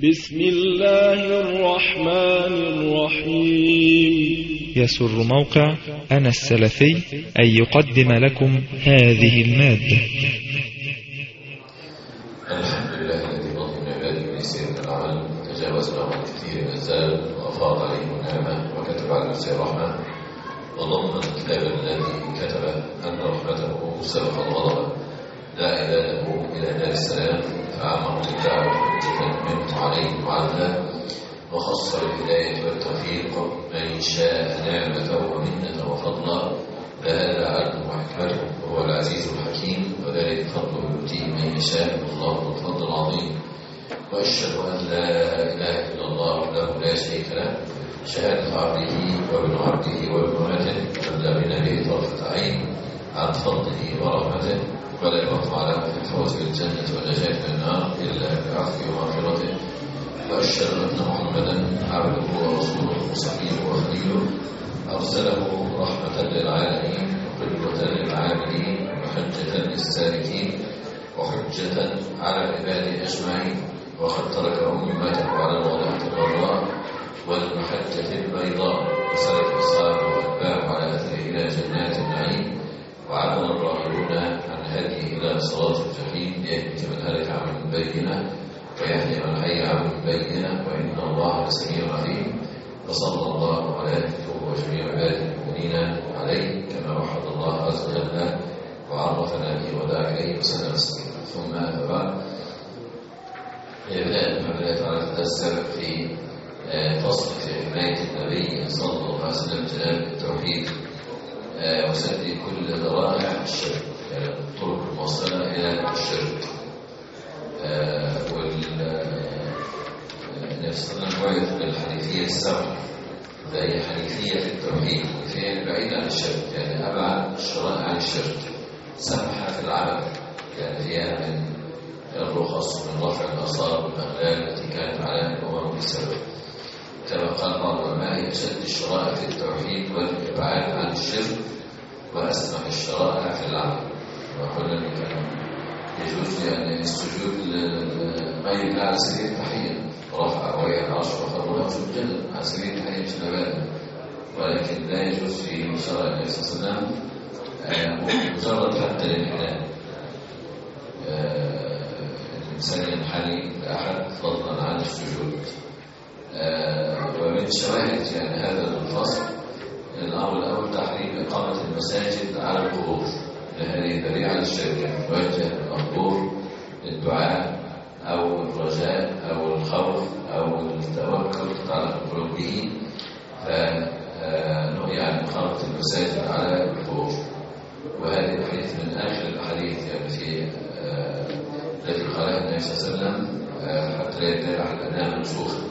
بسم الله الرحمن الرحيم. يسر موقع أنا السلفي أن يقدم لكم هذه المادة. الحمد لله الذي رضي من عباده بسير العمل، تجاوز له عن كثير من الزال وأفاض عليه النعمة وكتب على نفسه الرحمة، وضمن الكتاب الذي كتب أن رحمته سبقت غضبه، لا إله إلى دار السلام، فعمه بالدعوة منه عليه وعلى، وخص بالهداية والتوفيق من شاء نعمته ومنته وفضلا، فهذا عدل وحكمته وهو العزيز الحكيم، وذلك فضله يؤتيه من يشاء، والله ذو الفضل العظيم. وأشهد أن لا إله إلا الله وحده لا شريك له، شهادة عبده وابن عبده وابن أمته، وابدأ بنبيه طرفة عين عن فضله ورحمته، ولا يقطع له في الفوز بالجنة والنجاة من النار إلا بعفوه ومغفرته. وأشهد أن محمدا عبده ورسوله وصفيه وخليله، أرسله رحمة للعالمين وقدوة للعاملين وحجة للسالكين وحجة على عباده أجمعين، وقد ترك أمته على الوضيعة الغراء والمحجة البيضاء، وسلك أصحابه وأتباعه على أثره إلى جنات النعيم، وعمل الراغبون عن هديه إلى صراط الجحيم، ليهلك من هلك عن بينه ويهدي من حي عن بينه، وإن الله لسميع عليم. وصلى الله على نبيه وجميع عباده المؤمنين عليه كما وحد الله عز وجل وعرفنا به ودعا إليه وسلم تسليما. ثم أما بعد، يبدأ بما بدأت على السبب في فصل في حماية النبي صلى الله عليه وسلم جناب التوحيد وسد كل ذرائع الشرك، يعني الطرق الموصلة إلى الشرك. والنفس وعيت بالحنيفية السبع، فهي حنيفية في التوحيد، فهي بعيدة عن الشرك، يعني أبعد الشرائع عن الشرك، سمحة في العمل، يعني فيها من الرخص من رفع الآثار والأغلال التي كانت على الأمم بسبب، كما قال بعض العلماء أشد الشرائع في التوحيد والإبعاد عن الشرك، وأسمح الشرائع في العمل. وقلنا أنه كان يجوز لأن السجود غير الله على سبيل التحية، رفع أبويه العرش وخروا له سجدا على سبيل التحية مش العبادة، ولكن لا يجوز في شرع النبي صلى الله عليه وسلم مجرد حتى الانحناء، الإنسان ينحني لأحد فضلا عن السجود. ومن شواهد يعني هذا الفصل الأمر الأول تحريم إقامة المساجد على القبور، لهذه ذريعة للشرك، يوجه المقبور للدعاء أو الرجاء أو الخوف أو التوكل على القلوب به، فنهي عن إقامة المساجد على القبور. وهذه الحديث من آخر الأحاديث يعني في التي قالها النبي صلى الله عليه وسلم حتى لا يدل أحد أنها منسوخة.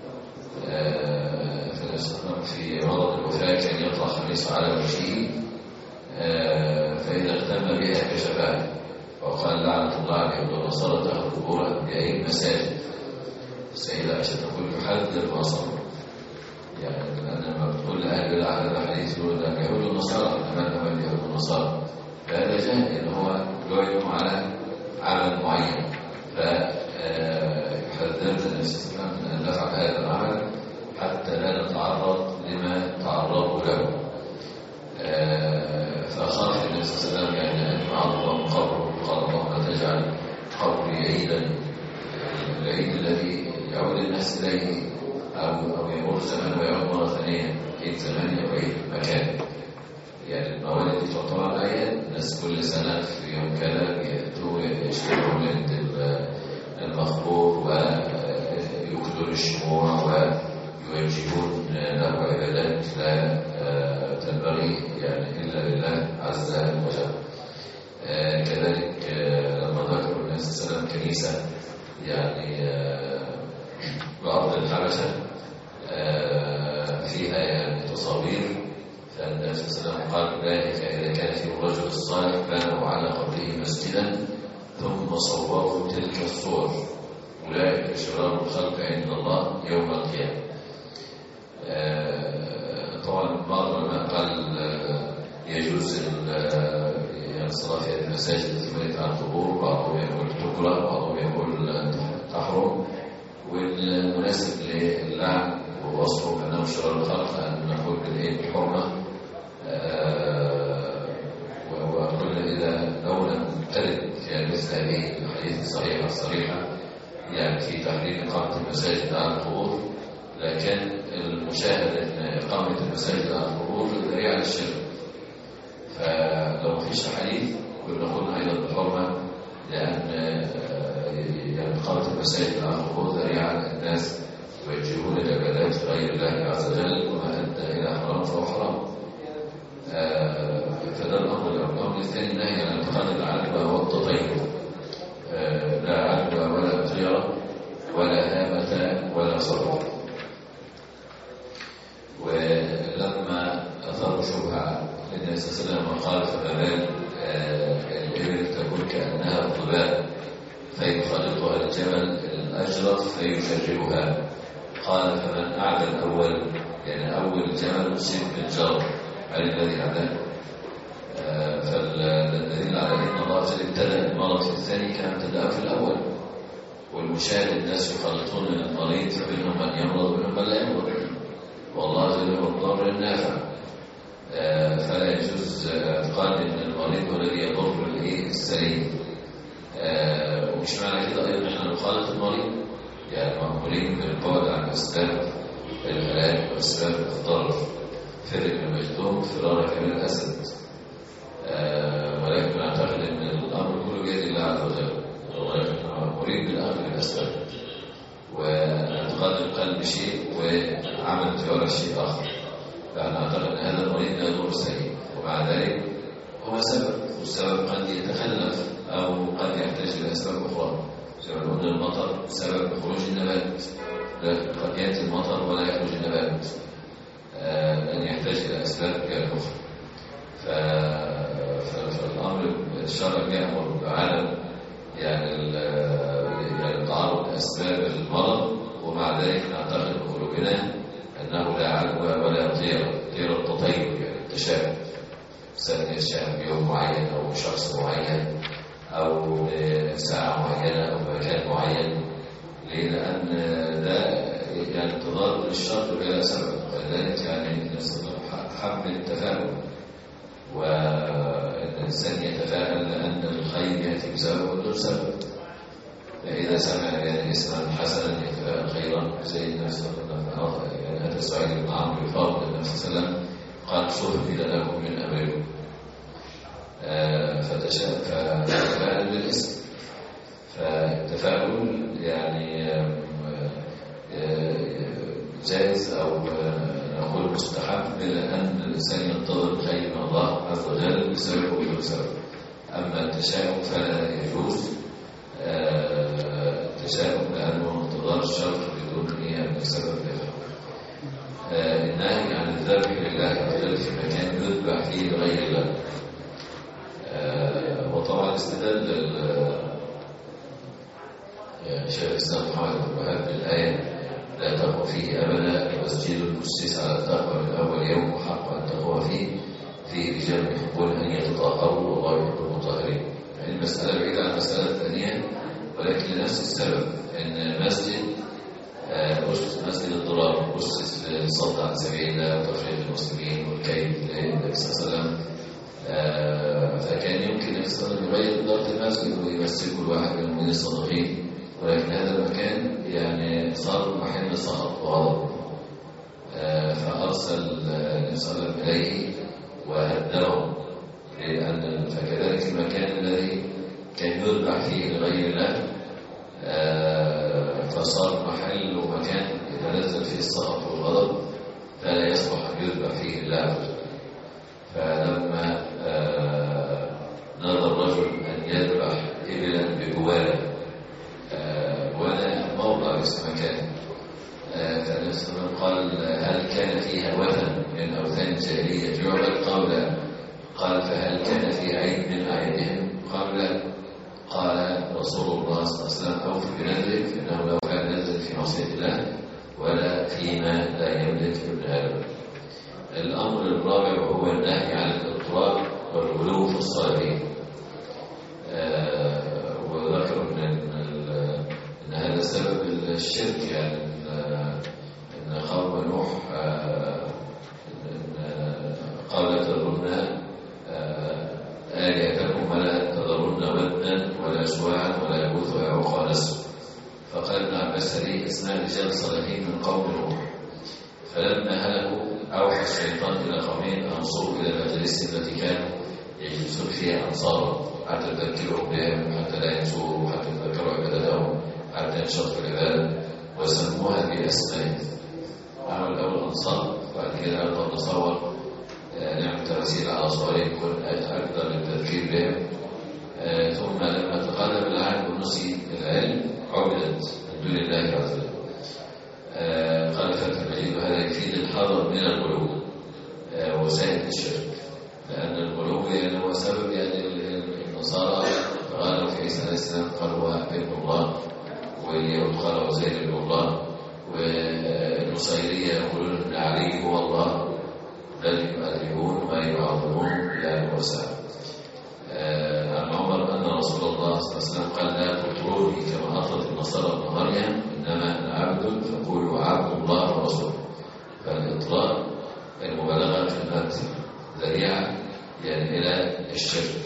في مرض الوفاة كان يطلع خميص على وجهه، فإذا اهتم بها كشفها، وقال لعنة الله على اليهود والنصارى اتخذوا قبور أنبيائهم مساجد. السيدة عائشة تقول يحذر ما صنعوا، يعني لما بتقول لأهل البدع هذا الحديث يقول لك اليهود والنصارى، أمام اليهود والنصارى، فهذا جاهل إن هو يعلم على عمل معين، فيحذرنا النبي صلى الله عليه وسلم أن نفعل هذا العمل حتى لا نتعرض لما تعرضوا له. فأخاف النبي صلى الله عليه وسلم يعني أن يعظم قبره، قال اللهم تجعل قبري عيدا، العيد الذي يعود الناس إليه أو يمر زمان ويعود مرة ثانية، عيد زمان وعيد مكان، يعني الموالد دي تعتبر أعياد، الناس كل سنة في يوم كذا يأتوا يشتروا من المقبور ويكدوا الشموع ويوجهون له عبادات لا تنبغي يعني إلا لله عز وجل. كذلك لما ذكروا النبي صلى الله عليه وسلم كنيسة يعني بأرض الحبشة فيها يعني تصاوير، فالنبي صلى الله عليه وسلم قال ذلك إذا كان فيه الرجل الصالح بنوا على قبره مسجدا ثم صوروا تلك الصور، أولئك شرار الخلق عند الله يوم القيامة. طبعا بعض العلماء قال يجوز الصلاة في المساجد التي بنيت على القبور، بعضهم يقول تكره، بعضهم يقول تحرم، والمناسب للعن ووصفه بأنه شرار الخلق أن نقول بالحرمة. وقلنا إذا لو لم ترد في مثل هذه الحديث الصحيحة الصريحة يعني في تحريم إقامة المساجد على القبور، لكن المشاهد أن إقامة المساجد على القبور ذريعة للشرك. فلو ما فيش حديث كنا قلنا أيضا بالحرمة، لأن يعني إقامة المساجد على القبور ذريعة للناس ويجيبون العبادات غير الله عز وجل، وما أدى إلى حرام فهو حرام. فده الأمر الأول. الأمر الثاني النهي عن اتخاذ العدوى والتطير، لا عدوى ولا طيرة ولا هامة ولا صبر. ولما أثار شبهة للنبي صلى الله عليه وسلم قال فما بال الإبل تكون كأنها الضباب فيخالطها الجمل الأجرف فيجربها، قال فمن أعدى الأول، يعني أول جمل أصيب بالجرب على الذي أعداه. فالدليل على أن الله ابتدأ المرض في الثاني كان ابتدأ في الأول، والمشاهد الناس يخلطون من المريض فمنهم من يمرض ومنهم من لا يمرض، والله جل وعلا الضار النافع. فلا يجوز اعتقاد ان المريض هو الذي يضر السليم. ومش معنى كده ايضا احنا نخالط المريض، يعني مأمورين بالبعد عن اسباب الهلاك واسباب الضرر. فرق المجدوم فرارك من الاسد. ولكن اعتقد ان الامر كله بيد الله عز وجل، ولكن مأمورين بالاخذ بالاسباب، واعتقاد القلب شيء وعمل الجوارح شيء اخر. فأنا أعتقد أن هذا المريض لا يضر السليم، ومع ذلك هو سبب، والسبب قد يتخلف أو قد يحتاج إلى أسباب أخرى. زي ما قلنا المطر سبب خروج النبات، قد يأتي المطر ولا يخرج النبات، لأن يحتاج إلى أسباب أخرى. فالأمر الشرع يأمر بعدم يعني تعرض أسباب المرض، ومع ذلك نعتقد بقلوبنا أنه لا عدوى ولا طير التطير، يعني التشابه، سنة يتشابه بيوم معين أو شخص معين أو ساعة معينة أو مكان معين. ليه؟ لأن ده يعني تضاد للشر بلا سبب، ولذلك يعني حب التفاؤل، والإنسان يتفاءل لأن الخير يأتي بسبب ودون سبب. فإذا سمع يعني اسما حسنا يتفاءل خيرا، زي الناس يعني هذا سعيد بن عمرو يفاوض النبي صلى الله عليه وسلم قال شوف إذا لكم من أمركم. فتفاءل بالاسم. فالتفاؤل يعني جائز أو نقول مستحب، إلا أن الإنسان ينتظر الخير من الله عز وجل بسبب وبدون سبب. أما التشاؤم فلا يجوز التشاؤم، لأنه انتظار الشر بدون نية من سبب له. النهي عن الذبح لله عز وجل في مكان يذبح فيه لغير الله. وطبعا استدل شيخ الإسلام محمد بن وهاب بالآية لا تقوى فيه أبدا، مسجد أسس على التقوى من أول يوم وحق أن تقوى فيه رجال يحبون أن يتطهروا والله يحب المطهرين. يعني المسألة بعيدة عن المسألة الثانية، ولكن لنفس السبب أن مسجد أسس مسجد الضرار، أسس للصد عن سبيل الله وتفريق المسلمين والكيد للنبي صلى الله عليه وسلم. فكان يمكن النبي صلى الله عليه وسلم يغير إدارة المسجد ويمسك كل واحد من المؤمنين الصادقين، ولكن هذا المكان يعني صار محل سخط وغضب. فأرسل النبي صلى الله عليه وسلم إليه وهدهم، لأن فكذلك المكان الذي كان يذبح فيه لغير الله فصار محل ومكان يتنزل فيه السخط والغضب، فلا يصلح أن يذبح فيه الله عز وجل. فلما نظر الرجل أن يذبح إبلا بجواله، وأنا موضع اسم مكان، فالنبي صلى الله عليه وسلم قال هل كان فيها وثن من أوثان الجاهلية يعبد؟ قال لا. قال فهل كان فيها عيد من أعيادهم؟ قال لا. قال رسول الله صلى الله عليه وسلم أوف بنذرك، فإنه لو كان نذر في معصية الله ولا فيما لا يملك ابن آدم. الأمر الرابع وهو النهي عن الاضطراب والغلو في الصالحين. وذكر أن هذا سبب الشرك، يعني إن قوم نوح قال لا تذرن آلهتكم ولا تذرن ودا ولا سواعا ولا يغوث ويعوق ونسر. فقال ابن عباس هذه اسماء رجال صالحين من قوم نوح، فلما هلكوا أوحى الشيطان إلى قومهم أن صوروا إلى المجالس التي كانوا يجلسون فيها أنصارا حتى تذكروا بهم، حتى لا ينسوا، حتى تذكروا عبادتهم، حتى ينشطوا في العبادة، وسموها بأسماء. عمل الأول أنصار، وبعد كده قالوا نصور نعمل تماثيل على صورهم يكون أكثر للتذكير بهم. ثم لما تقدم العلم ونسي العلم عبدت من دون الله عز وجل. قال فتح المجيد وهذا يفيد الحذر من الغلو وسائل الشرك، لأن الغلو يعني هو سبب، يعني النصارى قالوا في عيسى عليه السلام قالوا هو ابن الله، واليهود قالوا عزير ابن الله، والنصيرية يقولون ان علي هو الله، بل يؤذبون ويعظمون يعني وسائل. عن عمر أن رسول الله صلى الله عليه وسلم قال لا تطروني كما أطرت النصارى ابن مريم، إنما أنا عبد فقولوا عبد الله ورسوله. فالإطلاق المبالغة في المد ذريعة يعني إلى الشرك.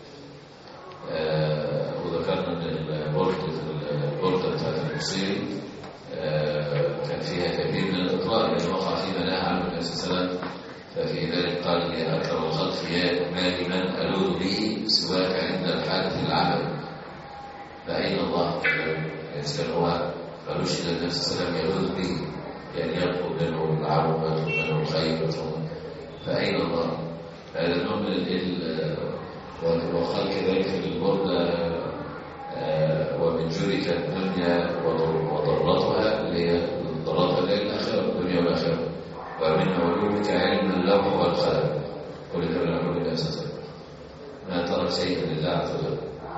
وذكرنا أن البردة بتاعت البصيري كان فيها كثير من الإطلاق، يعني وقع فيما نهى عنه النبي صلى الله عليه وسلم. ففي ذلك قال يا أكثر الخلق يا مال من ألوذ به سواك عند الحادث العمل. فأين الله؟ الإنسان هو ملوش إلى النبي صلى الله عليه وسلم يلوذ به، يعني يطلب منه العون ويطلب منه الخير، فأين الله؟ هذا النوع من وقال كذلك في البردة ومن جرك الدنيا وضرتها اللي هي ضرتها للآخرة، الدنيا والآخرة، ومن علومك علم اللوح والقلم، كل ده من علوم الله أساسا، ما ترك شيئا لله عز وجل.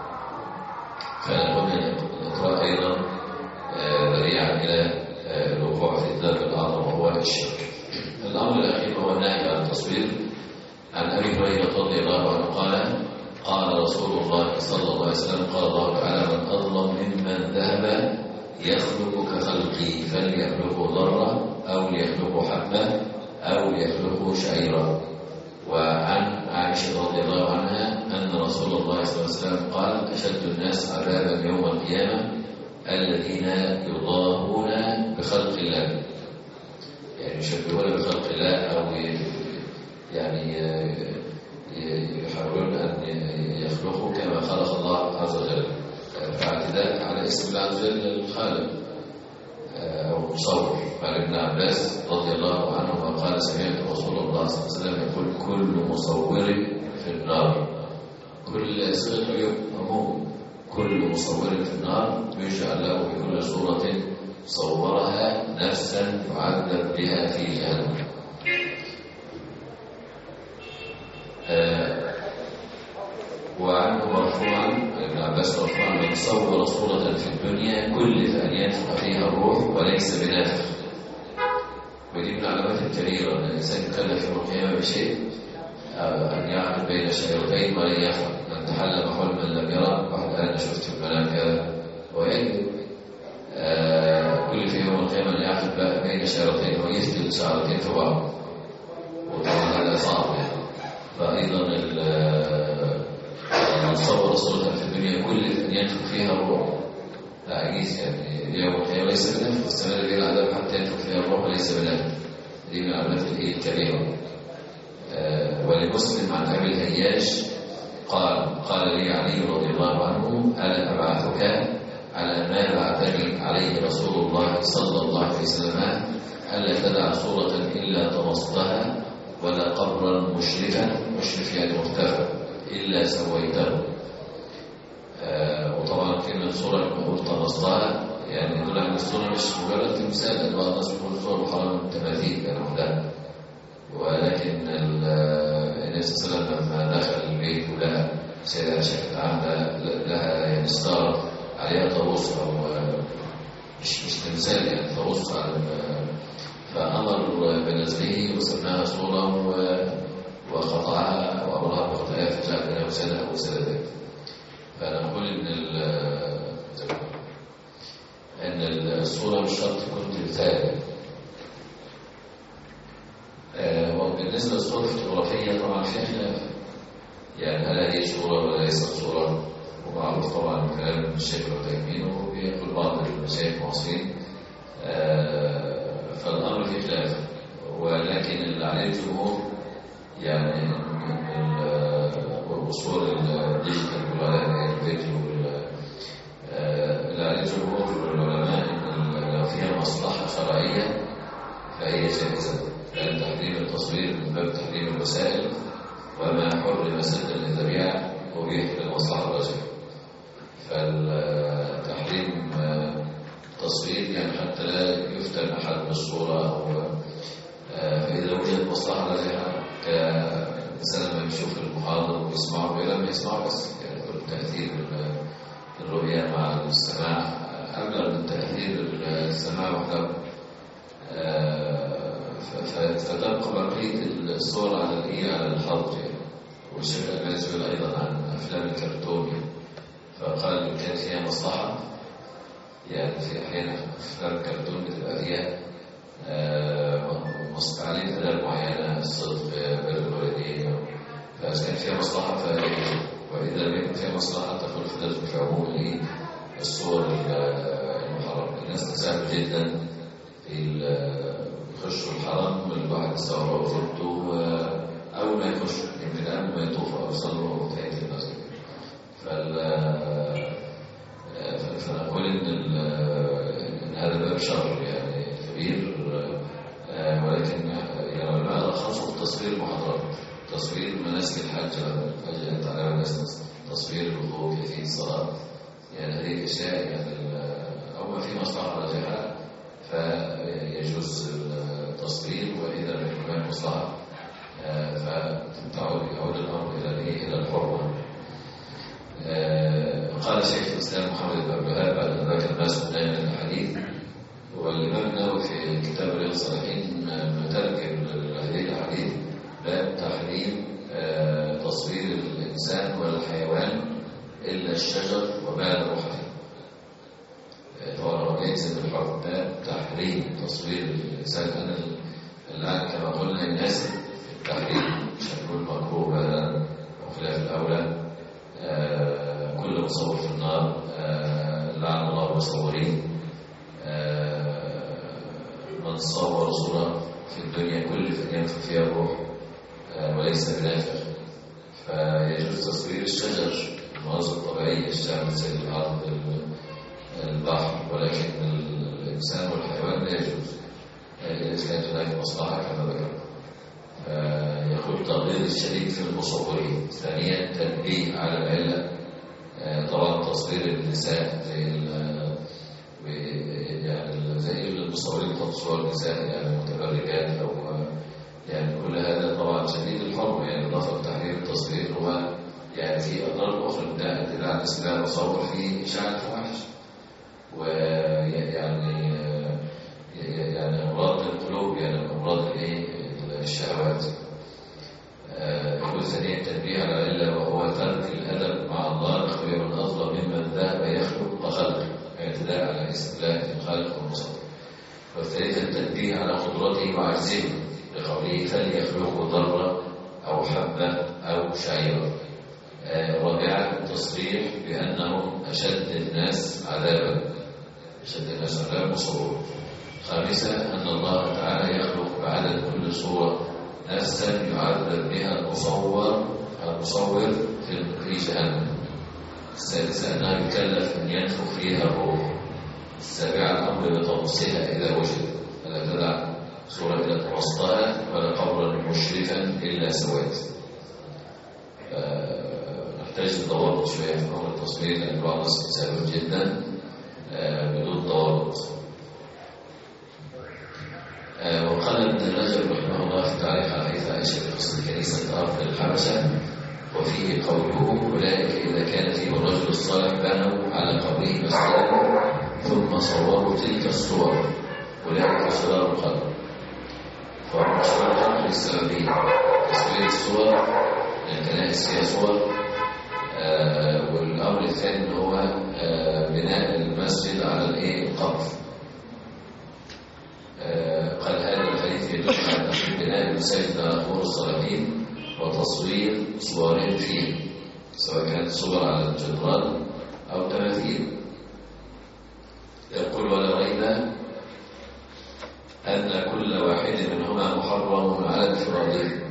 فنقول أن الإطلاق أيضا ذريعا إلى الوقوع في الذنب الأعظم وهو الشرك. الأمر الأخير هو النهي عن التصوير. عن أبي هريرة رضي الله عنه قال قال رسول الله صلى الله عليه وسلم قال الله تعالى من أظلم ممن ذهب يخلق كخلقي فليخلقوا ذرة أو ليخلقوا حبة أو ليخلقوا شعيرا. وعن عائشة رضي الله عنها أن رسول الله صلى الله عليه وسلم قال أشد الناس عذابا يوم القيامة الذين يضاهون بخلق الله، يعني يشبهون بخلق الله أو يعني يحاولون أن يخلقوا كما خلق الله عز وجل، فاعتداء على اسم الله عز وجل الخالق أو المصور. قال ابن عباس رضي الله عنه قال سمعت رسول الله صلى الله عليه وسلم يقول كل مصور في النار، كل صغير مموت، كل مصور في النار يجعل له بكل صورة صورها نفسا يعذب بها في جهنم. وعنه مرفوعا ابن عباس مرفوعا من صور صورة في الدنيا كلف أن ينفخ فيها الروح وليس بنافخ. ودي من العلامات الكبيرة أن الإنسان يكلف يوم القيامة بشيء أن يعقد بين شعيرتين ولن يفعل، من تحلم حلما لم يرى، واحد أنا شفت في المنام كذا ويكذب. كل في يوم القيامة أن يعقد بين شعيرتين ويفتل شعرتين في بعض، وطبعا هذا صعب يعني. فأيضا من صور صورة في الدنيا كلف أن ينفخ فيها الروح، لا عجيز يعني يوم القيامة ليس بنافخ، واستمر به العذاب حتى ينفخ فيها الروح وليس بنافخ. دي من العلامات الكبيرة. ولمسلم عن أبي الهياش قال لي علي رضي الله عنه ألا أبعثك على ما بعثني عليه رسول الله صلى الله عليه وسلم ألا تدع صورة إلا طمستها ولا قبرا مشرفا، مشرف يعني مرتفع، إلا سويته. وطبعا كلمة صورة المقول طمستها يعني يدل على الصورة مش مجرد تمثال، بعض الناس يقول صور حرام تماثيل يعني وحدها، ولكن النبي صلى الله عليه وسلم لما دخل البيت ولها سيدة شكل عامة لها يعني ستارة عليها طاووس أو مش تمثال يعني طاووس، فأمر بنزله وسماها صورة وقطعها وأمرها بقطعها فجاء بنا وسنة أو سنتين. فنقول إن أن الصورة مش شرط تكون تمثال. وبالنسبة للصورة الفوتوغرافية طبعا فيها خلاف، يعني هل هي صورة ولا ليست صورة؟ ومعروف طبعا كلام الشيخ العثيمين وبيقول بعض المشايخ المعاصرين، فالأمر فيه خلاف. ولكن اللي عليه الجمهور يعني والصور الديجيتال والعلامة الفيديو اللي عليه الجمهور العلماء إن لو فيها مصلحة شرعية فهي جائزة، لأن تحريم التصوير من باب تحريم الوسائل، وما حرم سدا للذريعة أبيح للمصلحة الراجحة. فالتحريم التصوير يعني حتى لا يفتن أحد بالصورة، فإذا وجدت مصلحة راجحة كإنسان لما يشوف المحاضر ويسمعه ولا ما يسمعه بس، يعني تأثير الرؤية مع السماع أبلغ من تأثير السماع وحده. فتبقى بقية الصور على الحظ يعني. والشيخ الألباني يقول أيضا عن أفلام الكرتون، فقال إن كانت فيها مصلحة، يعني في أحيانا أفلام الكرتون بتبقى فيها تعليم آداب معينة، الصدق بر الوالدين، فإذا كان فيها مصلحة وإذا لم يكن فيها مصلحة تدخل في عموم الصور المحرمة. الناس تساعد جدا في يخشوا الحرم، الواحد يستوعب وزوجته أول ما يخش يمكن قبل ما يطوف أو يصلوا أو تحية المسجد. فنقول إن هذا باب شر يعني كبير، ولكن العلماء رخصوا في تصوير المحاضرات، تصوير مناسك الحج فجأة على الناس، تصوير الوضوء كيفية الصلاة، يعني هذه الأشياء يعني أو ما في مصلحة راجحة فيجوز التصوير، وإذا لم يكن هناك مصلحة يعود الأمر إلى الحرمة. قال شيخ الإسلام محمد بن عبد الوهاب بعد أن ذكر ما سمعناه من الحديث، والإمام النووي في كتاب رياض الصالحين مترجم هذه الحديث باب تحريم تصوير الإنسان والحيوان إلا الشجر وما روح فيه. طبعا يلزم بالحرم باب تحريم تصوير الإنسان. أنا الآن كما قلنا يناسب التحريم، مش هنقول مكروه هذا وخلاف الأولى. كل مصور في النار، لعن الله المصورين. من صور صورة في الدنيا كل ينفخ فيها الروح وليس بنافخ، فيجوز تصوير الشجر، المناظر الطبيعية، الشمس، الأرض، البحر، ولكن الإنسان والحيوان لا يجوز إذا كانت هناك مصلحة كما ذكرنا. يقول تغليظ الشديد في المصورين. ثانيا تنبيه على العلة. طبعا تصوير النساء زي المصورين اللي تصور النساء يعني متبرجات أو يعني كل هذا طبعا شديد الحرمة، يعني إضافة لتحريم التصوير هو يعني في أضرار أخرى من اتباع النساء مصور في إشاعة الفواحش، ويعني أمراض القلوب، يعني أمراض الشهوات. يقول ثانيا التنبيه على العلة وهو ترك الأدب مع الله، أخوي من أظلم ممن ذهب يخلق وخلق، اعتداء على اسم الله الخالق والمصور. والثالثا التنبيه على قدرته وعجزه لقوله فليخلقوا ذرة أو حبة أو شعيرة. رابعا التصريح بأنهم أشد الناس عذابا، مصور. خامسا أن الله تعالى يخلق بعدد كل صورة نفسا يعذب بها المصور في جهنم. السادسة أنها يكلف أن ينفخ فيها الروح. السابعة الأمر بطمسها إذا وجد، فلا تدع صورة إلى وسطها ولا قبرا مشرفا إلا سوات. نحتاج لضوابط شوية في أمر التصوير، لأن بعض الناس يسألون جدا بدون ضوابط. وقال ابن رجب رحمه الله في تعليق على حديث عائشة في قصة كنيسة أرض الحبشة، وفيه قوله أولئك إذا كان فيهم الرجل الصالح بنوا على قبره مسجدا ثم صوروا تلك الصور، أولئك شرار القلب. فهم شرار القلب للسببين: تصوير الصور، الكنائس فيها صور والأمر الثاني إن هو بناء المسجد على القبر. قال هذا الحديث يدل على بناء المساجد على قبور الصالحين وتصوير صورهم فيه، سواء كانت صور على الجدران أو تماثيل. يقول ولا ريب أن كل واحد منهما محرم على انفراده.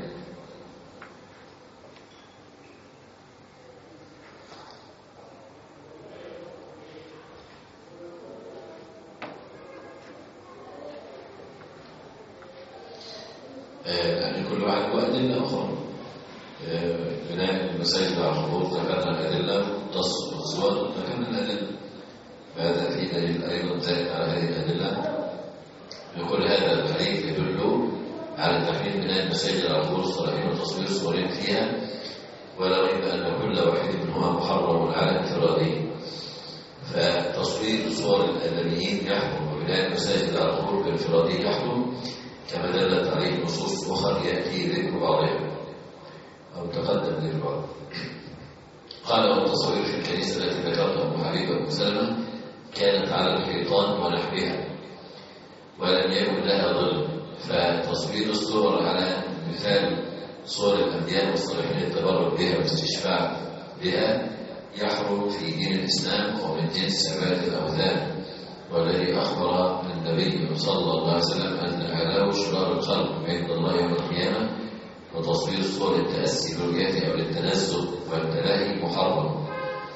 يعني كل واحد وأدلة أخرى. بناء المساجد على القبور ذكرنا الأدلة، الصور ذكرنا الأدلة، فهذا في دليل أيضا زائد على هذه الأدلة. يقول هذا الحديث يدل على تحريم بناء المساجد على قبور الصالحين وتصوير صورهم فيها، ولا ريب أن كل واحد منهما محرم على انفراده. فتصوير صور الآدميين يحرم، وبناء المساجد على القبور بانفراده يحرم، كما دلت عليه نصوص أخرى يأتي ذكر بعضها أو تقدم ذكر بعضها. قال والتصوير في الكنيسة التي ذكرتها أبو حبيبة أبو سلمة كانت على الحيطان ونحوها ولم يكن لها ظل، فتصوير الصور على مثال صور الأنبياء والصالحين التبرك بها والاستشفاع بها يحرم في دين الإسلام ومن جنس عبادة الأوثان، والذي أخبر النبي صلى الله عليه وسلم أن أعلاه شرار الخلق عند الله يوم القيامة، وتصوير صور التأسي برؤيته أو للتنزه والتلاهي محرم،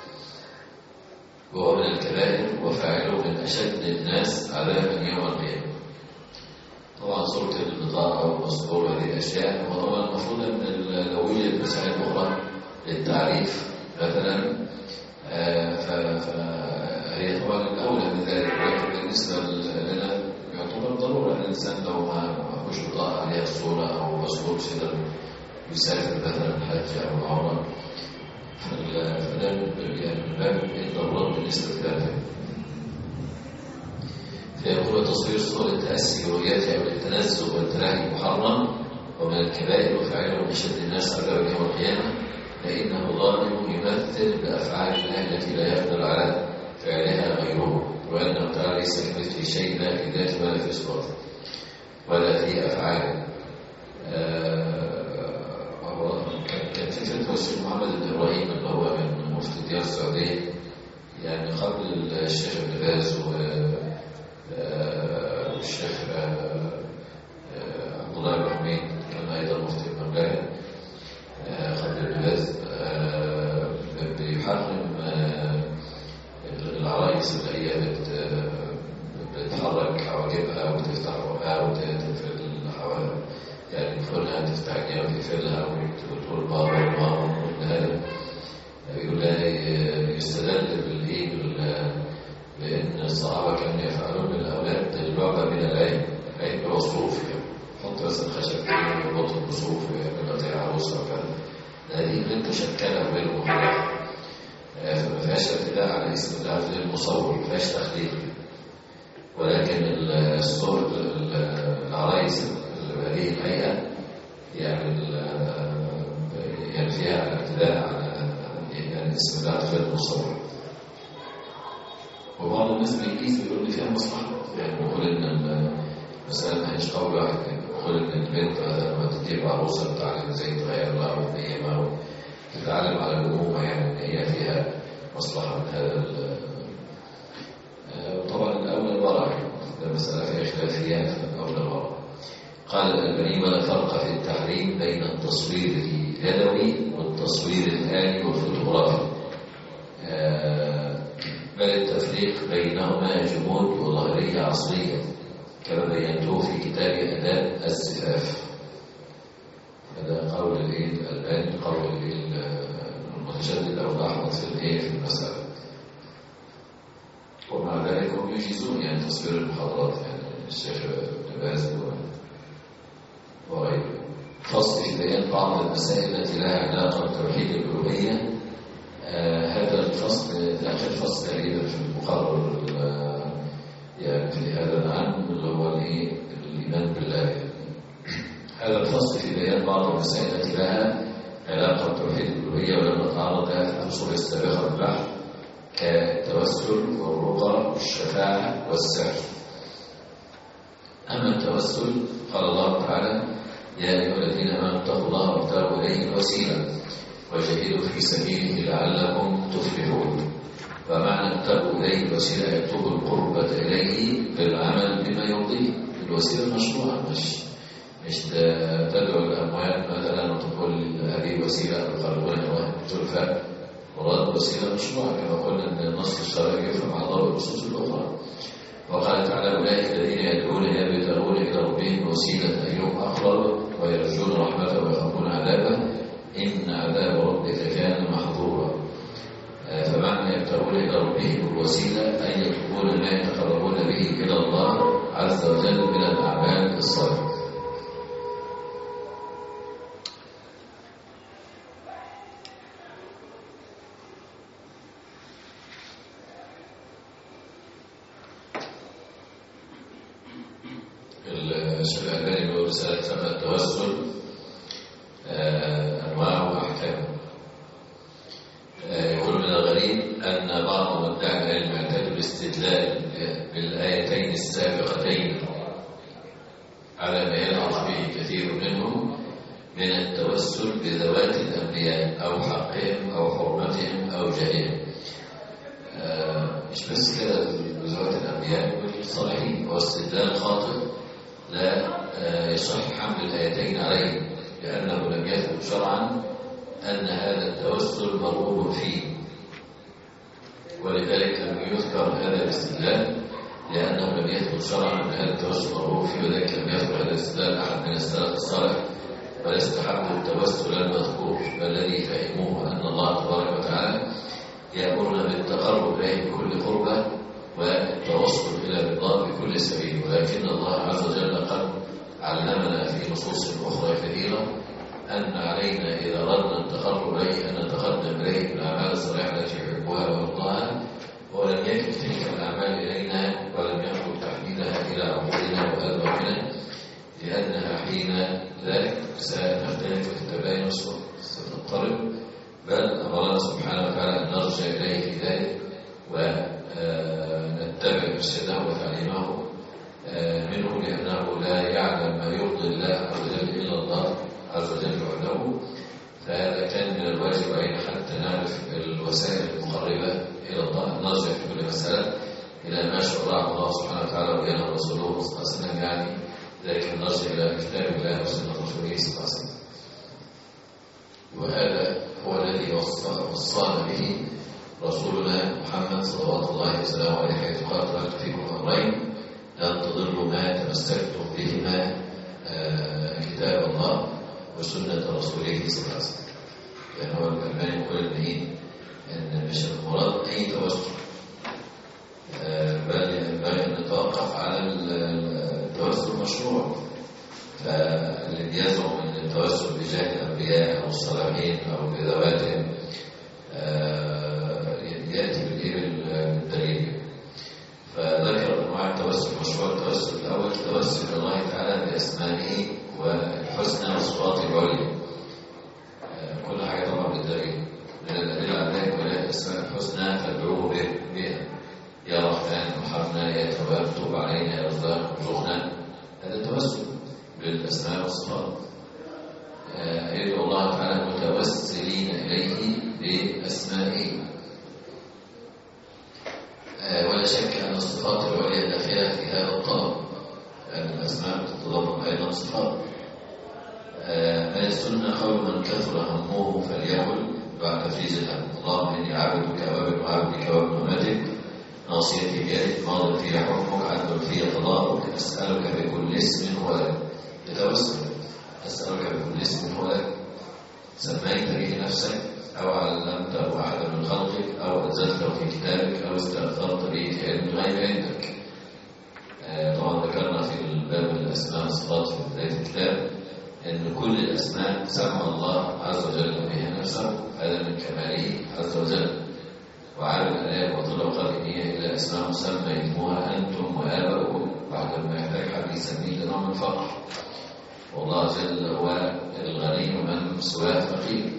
وهو من الكبائر وفاعله من أشد الناس عذابا يوم القيامة. طبعا صورة البطاقة والباسبور هذه الأشياء، وطبعا المفروض أن لو وجد مسائل أخرى للتعريف مثلا فهي طبعا الأولى من ذلك، ولكن بالنسبة لنا يعتبر ضرورة أن الإنسان لو ما فيش بطاقة عليها الصورة أو باسبور يقدر يسافر مثلا حج أو عمرة، فده من باب الضرورات بالنسبة لذلك. فيقول تصوير صور التأسي برؤيته أو التنزه والتلاهي محرم، ومن الكبائر وفاعله من أشد الناس عذابا يوم القيامة، فإنه ظالم يمثل بأفعال الله التي لا يقدر على فعلها غيره، وأنه تعالى ليس كمثله شيء لا في ذاته ولا في صفاته ولا في أفعاله. كان في فتوى الشيخ محمد بن إبراهيم اللي هو من مفتي ديار السعودية، يعني قبل الشيخ ابن باز والشيخ عبد الله بن حميد كان أيضا مفتي المملكة قبل ابن باز، بيحرم العرايس اللي هي بتحرك حواجبها وتفتح بقها وتقفل الحواجب، يعني تقولها تفتح عينيها وتقفلها وتقول بابا وماما وكل هذا. يقول لها يستدل بأن الصحابة كانوا يفعلون بالأولاد اللعبة من العين بمصروف، حط مثلا خشب فيه ويبط المصروف ويعمل قطيع عروسة وكذا، هذه بنت مشكلة غير محرمة، فما فيهاش اعتداء على اسم الله غير المصور، ما فيهاش تخليق. ولكن الصور العرايس بهذه الهيئة يعني فيها اعتداء على اسم الله غير المصور. وبعض الناس بيقيس بيقول لي فيها مصلحة، يعني بيقول إن مثلا ما هيش قول واحد، بيقول إن البنت لما تجيب عروسة بتعلم ازاي تغير لها وتنيمها وتتعلم على الأمومة، يعني إن هي فيها مصلحة من هذا. طبعا الأول الورع، ده مسألة فيها خلافيات، فالأول الورع. قال الألباني ولا فرق في التحريم بين التصوير اليدوي والتصوير الآلي والفوتوغرافي، بل التفريق بينهما جمود وظاهرية عصرية كما بينته في كتاب آداب الزفاف. هذا قول الألباني، قول المتشدد أو الأحمد في المسألة. ومع ذلك هم يجيزون يعني تصوير المحاضرات، يعني الشيخ ابن باز وغيره. فصل في بيان بعض المسائل التي لها علاقة بتوحيد الألوهية. هذا الفصل آخر فصل تقريبا في المقرر يعني في هذا العام، اللي هو الإيمان بالله. هذا الفصل في بيان بعض المسائل التي لها علاقة بتوحيد الألوهية، ولما تعرض لها في الفصول السابقة بالبحث كالتوسل والرقى والشفاعة والسحر. أما التوسل قال الله تعالى: يا أيها الذين آمنوا اتقوا الله وابتغوا إليه الوسيلة وجاهدوا في سبيله لعلكم تفلحون. ومعنى ابتغوا إليه الوسيلة يكتب القربة إليه بالعمل بما يرضيه. الوسيلة مشروعة، مش تدعو الأموات مثلا وتقول هذه وسيلة يقربون وتلفى. مراد وسيلة مشروعة كما قلنا أن النص الشرعي يفهم على ضوء النصوص الأخرى. وقال تعالى: أولئك الذين يدعون يبتغون إلى ربهم وسيلة أيهم أقرب ويرجون رحمته ويخافون عذابه إن عذاب ربك كان محظورا. فمعنى يبتغون إلى ربهم الوسيلة أن يطلبون ما يتقربون به إلى الله عز وجل من الأعمال الصالحة. الشيخ الألباني له رسالة اسمها التوسل أنواع وأحكام. يقول: من الغريب أن بعض مدعي العلم اعتادوا الاستدلال بالآيتين السابقتين على ما يلحق به كثير منهم من التوسل بذوات الأنبياء أو حقهم أو حرمتهم أو جاههم. مش بس كده، بذوات الأنبياء والصالحين، واستدلال خاطئ لا يصح حمل الآيتين عليه، لأنه لم يثبت شرعا أن هذا التوسل مرغوب فيه، ولذلك لم يذكر هذا الاستدلال، لأنه لم يثبت شرعا أن هذا التوسل مرغوب فيه، ولذلك لم يذكر هذا الاستدلال أحد من السلف الصالح ولا استحبوا التوسل المذكور، بل الذي فهموه أن الله تبارك وتعالى يأمرنا بالتقرب إليه بكل قربة والتوصل إلى الله بكل سبيل، ولكن الله عز وجل قد علمنا في نصوص أخرى كثيرة أن علينا إذا أردنا التقرب إليه أن نتقدم إليه بالأعمال الصالحة التي يحبها ويرضاها، ولم يكن تلك الأعمال إلينا ولم يكن تحديدها إلى عقولنا وأذواقنا، لأنها حين ذلك سنختلف في التباين وستضطرب، بل أمرنا سبحانه وتعالى أن نرجع إليه في ذلك ونتبع إرشاده وتعليمه منه، لأنه لا يعلم ما يرضي الله عز وجل إلا الله عز وجل وحده. فهذا كان من الواجب علينا حتى نعرف الوسائل المقربة إلى الله، نرجع في كل مسألة إلى ما شرعه الله سبحانه وتعالى وبينه رسوله صلى الله عليه وسلم، يعني ذلك نرجع إلى كتاب الله وسنة رسوله صلى الله عليه وسلم. وهذا هو الذي وصانا به رسولنا محمد صلوات الله وسلامه عليه، حيث قال: تركت فيكم أمرين لن تضلوا ما تمسكتم بهما كتاب الله وسنة رسوله صلى الله عليه وسلم. يعني هو الألباني يقول إن مش المراد أي توسل، بل ينبغي أن نتوقف على التوسل المشروع. فاللي بيزعم أن التوسل بجاه الأنبياء أو الصالحين أو بذواتهم يأتي بالدليل. فذكر أنواع التوسل مشروع. التوسل الأول توسل الله تعالى بأسمائه والحسنى وصفاته العليا، كل حاجة طبعا بالدليل. من الأدلة على ذلك ولاء الأسماء الحسنى فادعوه بها: يا رحمن ارحمنا، يا تواب توب علينا، يا رزاق ارزقنا. هذا توسل بالأسماء والصفات. يدعو الله تعالى متوسلين إليه بأسمائه. ولا شك أن الصفات العليا داخلة في هذا الطلب، لأن الأسماء تتضمن أيضا صفات. من السنة قول من كثر همه فليقل بعد تفريز الهم: اللهم إني عبدك وابن عبدك وابن أمتك، ناصيتي بيدك، ماض في حكمك، عدل في قضاءك، أسألك بكل اسم هو لك. يتوسل: أسألك بكل اسم هو لك سميت به نفسك أو علمته أحدا من خلقك أو أنزلته في كتابك أو استأثرت به في علم الغيب عندك. طبعا ذكرنا في الباب الأسماء والصفات في بداية الكتاب أن كل الأسماء سمى الله عز وجل بها نفسه، هذا من كماله عز وجل. وعلى الآيات وطلب قال: إني إلا أسماء سميتموها أنتم وآباؤكم، بعد ما يحتاج حد يسميه لنوع من الفقر. والله جل هو الغني من سواه فقير.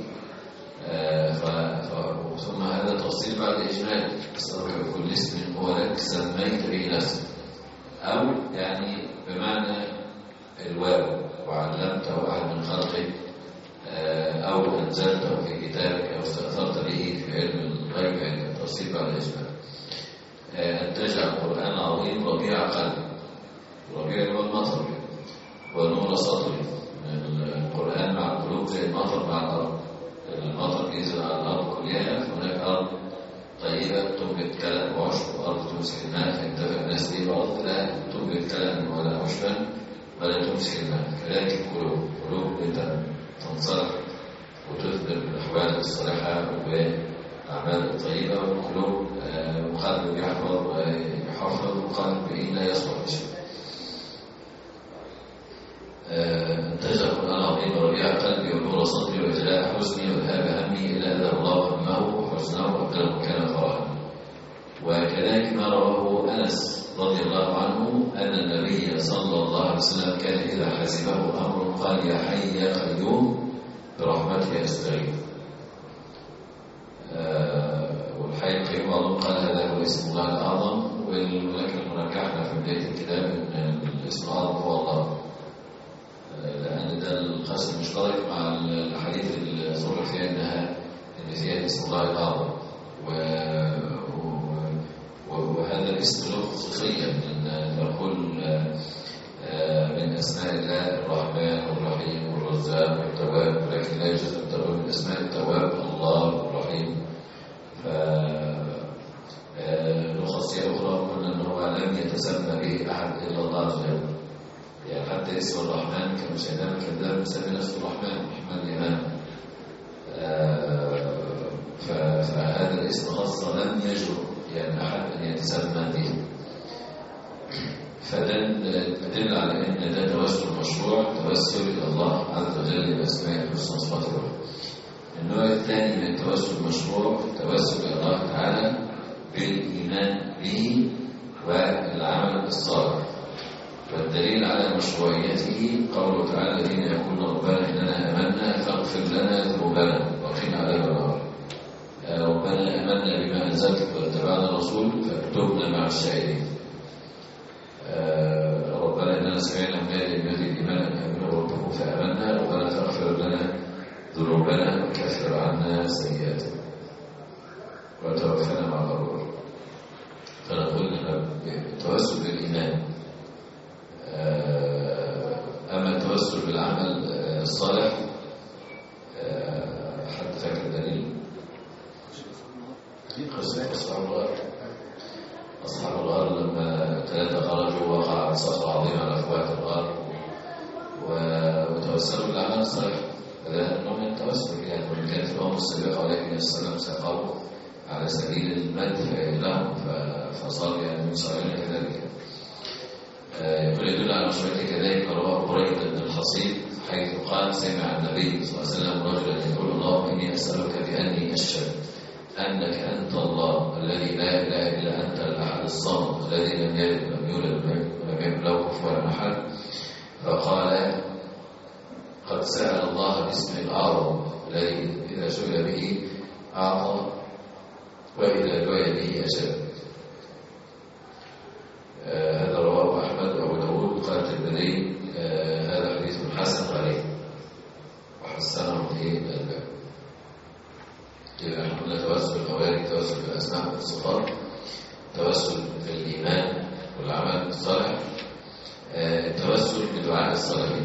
ثم هذا تفصيل بعد إجمال، أسألك بكل اسم هو لك سميت به نفسك، أو يعني بمعنى الواو وعلمته أحد من خلقك، أو أنزلته في كتابك، أو استأثرت به في علم الغيب، يعني التفصيل بعد إجمال. أن تجعل القرآن العظيم ربيع قلبي، ربيع هو المطر ونور صدري. القرآن مع القلوب زي المطر مع الأرض، المطر بينزل على الأرض كلها، فهناك أرض طيبة تنبت كلام وعشب، وأرض تمسك الماء فينتفع الناس به، وأرض لا تنبت كلام ولا عشبا ولا تمسك الماء. كذلك قلوب تنصرف وتثبت بالأحوال الصالحة والأعمال الطيبة، والقلوب وقلب يحفظ وقلب لا يصلح بشيء. تجعل القرآن العظيم ربيع قلبي ونور صدري وجلاء حزني وذهاب همي إلا أذهب الله همه وحزنه وأبدله كان فرحا. وكذلك ما رواه أنس رضي الله عنه أن النبي صلى الله عليه وسلم كان إذا حسبه أمر قال يا حي يا قيوم برحمتك أستغيث. والحي القيوم أظن قال هذا هو اسم الله الأعظم، ولكن رجحنا في بداية الكتاب أن الاسم الأعظم هو الله، لأن ده القسم مشترك مع الحديث اللي ذكر فيها إن فيها اسم الله الأعظم، وهذا الاسم له خصوصية من تقول من أسماء الله الرحمن والرحيم والرزاق والتواب، ولكن لا يجوز أن تقول من أسماء التواب الله الرحيم. له خاصية أخرى قلنا أنه لم يتسمى به أحد إلا الله عز وجل، يعني حتى اسم الرحمن كما سيدنا الكذاب مسمي نفسه الرحمن الإمام. فهذا الاسم خاصة لم يجرؤ يعني أحد أن يتسمى به، فدل على أن ده توسل مشروع، توسل إلى الله عز وجل بأسمائه الحسنى وصفاته. النوع الثاني من التوسل المشروع التوسل إلى الله تعالى بالإيمان به والعمل الصالح، والدليل على مشروعيته قوله تعالى الذين يقولون ربنا إننا آمنا فاغفر لنا ذنوبنا وقنا عذاب النار. ربنا آمنا بما أنزلت واتبعنا الرسول فاكتبنا مع الشاهدين. ربنا إننا سمعنا مناديا ينادي الإيمان أن آمنوا ربكم فآمنا ربنا فاغفر لنا ذنوبنا وكفر عنا سيئاتنا وتوفنا مع الأبرار. فنقول التوسل بالإيمان. أما التوسل بالعمل الصالح حد فاكر دليل قصة أصحاب الغار لما 3 خرجوا وقع صخرة عظيمة على أفواه الغار وتوسلوا بالعمل الصالح، هذا نوع من التوسل. يعني وإن كانت الأمم السابقة عليه السلام ساقوا على سبيل المدح لهم فصار يعني يصارعون كذلك. يدل على مشروعيته كذلك رواه بريدة بن الحصيب حيث قال سمع النبي صلى الله عليه وسلم رجلا يقول اللهم إني أسألك بأني أشهد أنك أنت الله الذي لا إله إلا أنت الأحد الصمد الذي لم يلد ولم يولد ولم يكن له كفوا أحد. فقال قد سأل الله باسم الأعظم الذي إذا سئل به أعطى وإذا دعي به أجاب. هذا رواه أحمد وأبو داود وقال الترمذي هذا حديث حسن غريب وحسنه في الألباني. إذا نحن قلنا توسل الخوارج توسل بالأسماء والصفات، توسل بالإيمان والعمل الصالح، التوسل بدعاء الصالحين.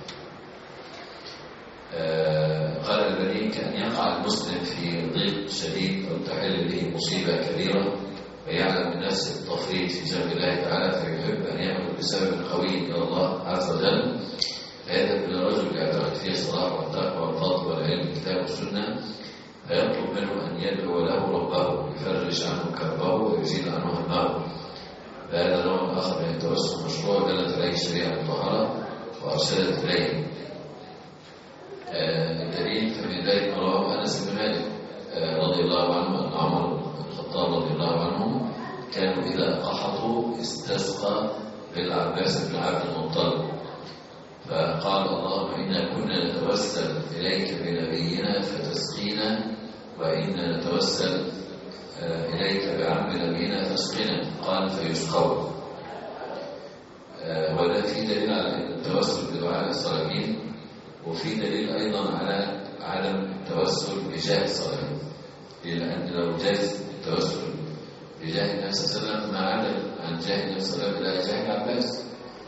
قال البني كأن يقع المسلم في ضيق شديد أو تحل به مصيبة كبيرة ويعلم من نفسه التفريط في جنب الله تعالى فيحب أن يعمل بسبب قوي إلى الله عز وجل، فيذهب إلى رجل يعتقد فيه الصلاح والتقوى والفضل والعلم الكتاب والسنة فيطلب منه أن يدعو له ربه يفرج عنه كربه ويزيل عنه همه. فهذا نوع آخر من التوسل المشروع دلت عليه الشريعة المطهرة وأرشدت إليه. الدليل فمن ذلك ما رواه أنس بن مالك رضي الله عنه أن عمر بن الخطاب رضي الله عنه كانوا إذا قحطوا استسقى بالعباس بن عبد المطلب فقال اللهم إنا كنا نتوسل إليك بنبينا فتسقينا، وإنا نتوسل إليك بعم نبينا فاسقنا، قال فيسقون. وده في دليل على التوسل بدعاء الصالحين، وفي دليل أيضا على عدم التوسل بجاه الصالحين، لأن لو جاز التوسل بجاه النبي صلى الله عليه وسلم ما عدل عن جاه النبي صلى الله عليه وسلم إلى جاه العباس،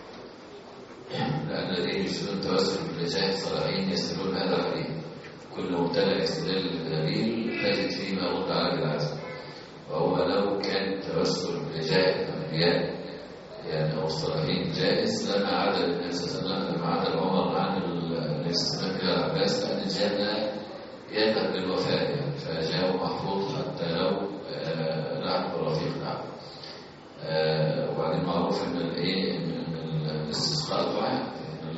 لأن الذين يرسلون التوسل بجاه الصالحين يستدلون هذا الحديث. كل مبتدع يستدل بالدليل تجد فيه ما رد على بالعزم، وهو لو كان التوسل بجاه الأنبياء يعني أو الصالحين جائز لما عدل النبي صلى الله عليه وسلم، لما عدل عمر عن النبي صلى الله عليه وسلم إلى العباس، لأن الجاه يذهب للوفاء يعني، فجاءه محفوظ حتى لو لحق الرفيق الأعلى. وبعدين معروف ان الاستسقاء دعاء،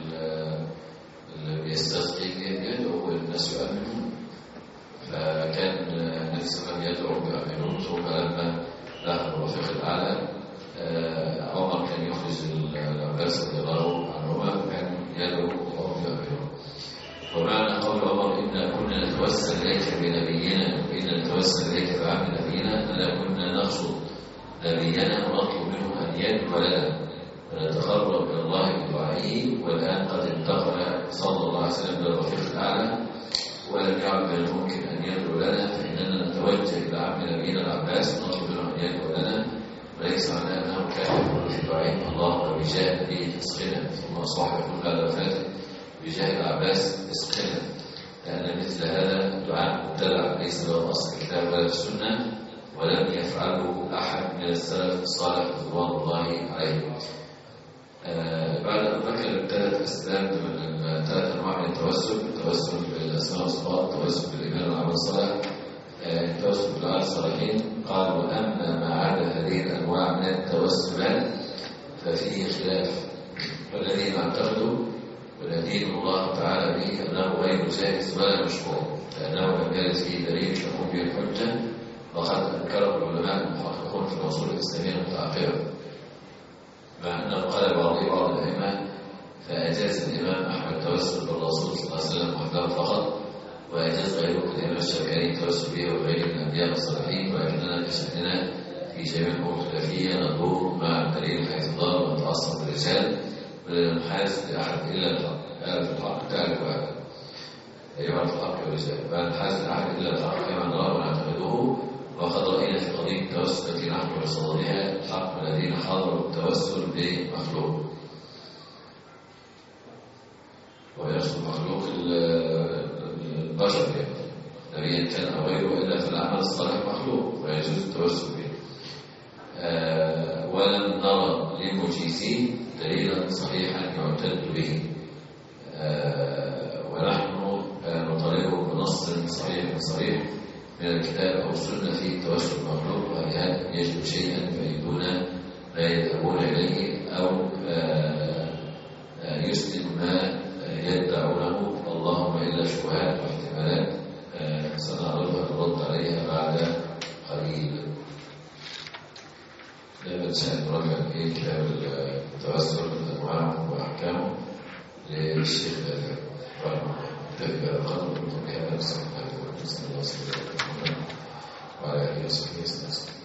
اللي بيستسقي يدعو والناس يؤمنون، فكان النبي صلى الله عليه وسلم يدعو بيؤمنون. ثم لما لحق الرفيق الأعلى عمر كان يخرج العباس رضي الله عنهما وكان يدعو وهم يؤمنون. ومعنى قول عمر إنا كنا نتوسل إليك بنبينا وإنا نتوسل إليك بعم نبينا، أننا كنا نقصد نبينا ونطلب منه أن يدعو لنا ونتقرب إلى الله بدعائه، والآن قد انتقل صلى الله عليه وسلم للرفيق الأعلى ولم يعد من الممكن أن يدعو لنا، فإننا نتوجه إلى عم نبينا العباس ونطلب منه أن يدعو لنا، وليس معناه أنه كان يقول في دعائه اللهم بجاه نبيك اسقنا، ثم أصبح يقول بعد وفاته بجاه العباس اسقنا، لأن مثل هذا دعاء مبتدع ليس له أصل الكتاب ولا السنة، ولم يفعله أحد من السلف الصالح رضوان الله عليه. بعد أن ذكر 3 أسباب من 3 أنواع من التوسل بالأسماء والصفات، التوسل بالإيمان والعمل الصالح، التوسل بالدعاء الصالحين. قال وأما ما عدا هذه الأنواع من التوسلات ففيه خلاف، والذين اعتقدوا وندين الله تعالى به أنه غير جائز ولا مشروع، لأنه لم يرد فيه دليل تقوم به الحجة، وقد أنكره العلماء المحققون في الأصول الإسلامية المتعاقبة، مع أنه قال بعض الأئمة فأجاز الإمام أحمد التوسل بالرسول صلى الله عليه وسلم وحده فقط، وأجاز غيره الإمام الشافعي التوسل به وغيره من الأنبياء الصالحين، ولكننا كشأننا في جميع الأمور الخلافية ندور مع الدليل حيث ضار ونتعصب بالرجال ولا ننحاز لأحد إلا الحق. أعرف الحق تعرف هذا، يعرف الحق والرجال، لا ننحاز لأحد إلا الحق كما نراه ونعتقده. وقد رأينا في قضية التوسل التي نحن بصددها الحق الذين حضروا التوسل بمخلوق، ويقصد مخلوق البشر نبيا كان أو غيره، إلا في العمل الصالح مخلوق ويجوز التوسل به. ولم نرى للمجيزين دليلا صحيحا يعتد به، ونحن نطالبه بنص صحيح من الكتاب أو السنة في التوسل المخلوق، وهل يجد شيئا فيريدون ما يذهبون إليه أو يسلم ما يدعونه، اللهم إلا شبهات واحتمالات سنعرضها نرد عليها بعد قليل. لا بنسى نراجع في كتاب التوسل أنواعه وأحكامه للشيخ رحمه الله. تبقى قدر منكم بهذا السنة وعلى آله وصحبه وسلم.